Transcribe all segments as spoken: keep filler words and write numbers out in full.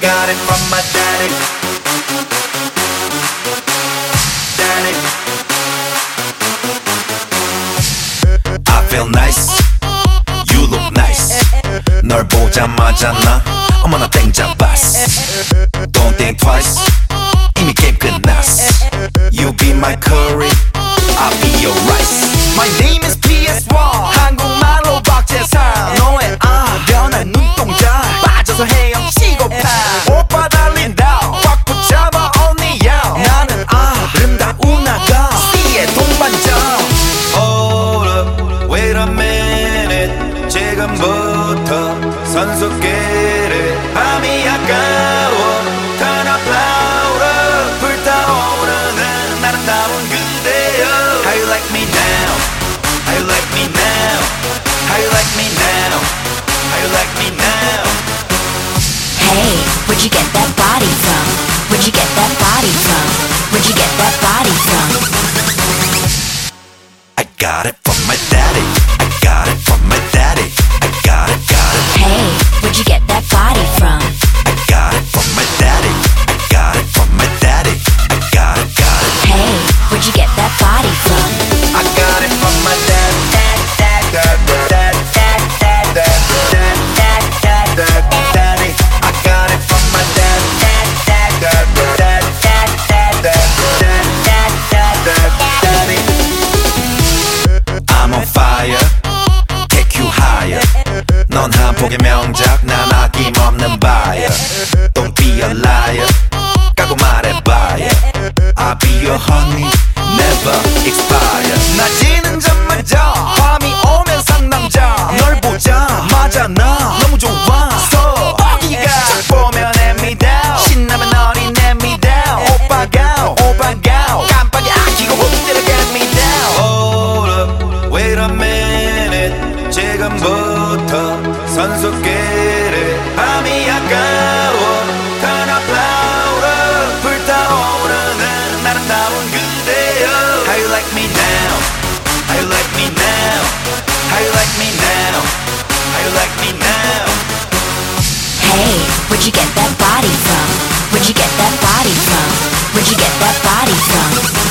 got it from my daddy. Daddy. I feel nice. You look nice. 널 보자마자 나 어머나 땡 잡았어. Don't think twice. 이미 게임 끝났어. You be my curry, I'll be your rice. My name is P S one. 한국말로 박재상. 너의 아 변한 눈동자 빠져서 헤엄치고파. 오빠 달린다 꽉 붙잡아 언니야. 나는 아름다운 아가 C의 동반자. Hold up, wait a minute. 지금부터 선수끼리 밤이 아까워. Turn up louder. 불타오르는 아름다운 그대여. How you like me now? How you like me now? How you like me now? How you like me now? Hey, where'd you get that body from? Where'd you get that body from? Where'd you get that body from? I got it from my daddy. I got it from my daddy. I got it, got it. Hey, where'd you get that body from? I got it from my daddy. I got it from my daddy. I got it, got it. Hey, where'd you get that body from? I got it from my dad. Dad, dad, dad, dad, dad, dad, dad, dad, dad, dad, daddy. I got it from my dad. Dad, dad, dad, dad, dad, dad, dad, dad, dad, dad, daddy. I'm on fire. Take you higher. 넌 한 폭의 명작, 난 아낌없는 buyer. Don't be a liar. 까고 말해봐요. I'll be your honey, never expire. 낮이는 잠마자 밤이 오면 상남자. 널 보자마자 나 너무 좋아서 어기가 쫙 보면 hand me down. 신나면 어린 hand me down. 오빠가 오빠가 깜빡이 안 켜고 흔들어 get me down. Hold up, wait a minute. 지금부터 선수끼리 밤이 아까워. Turn up louder. 불타오르는 아름다운 그대여. How you like me now? How you like me now? How you like me now? How you like me now? Hey, where'd you get that body from? Where'd you get that body from? Where'd you get that body from?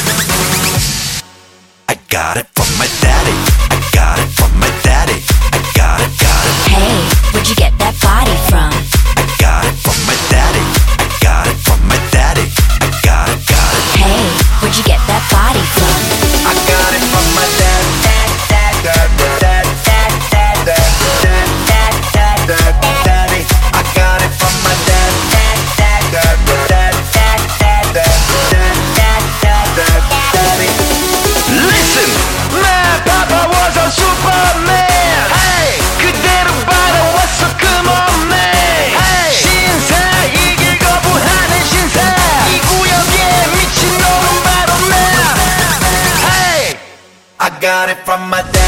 I got it from my daddy. I got it from my daddy. I got it, got it. Hey, where'd you get that body from? I got it from my daddy. I got it from my daddy. I got it, got it. Hey, where'd you get that body from? I got it from my dad. Dad, dad, dad, dad, dad, dad, dad, dad, dad, dad, daddy. I got it from my dad. Dad, dad, dad, dad, dad, dad, dad, dad, dad, dad, daddy. Listen, my papa was a superman. Hey, 그대로 받아왔어, come on man. Hey, 신사 이길 거부하는 신사. 이 구역에 미친놈은 바로 나. Hey, I got it from my dad.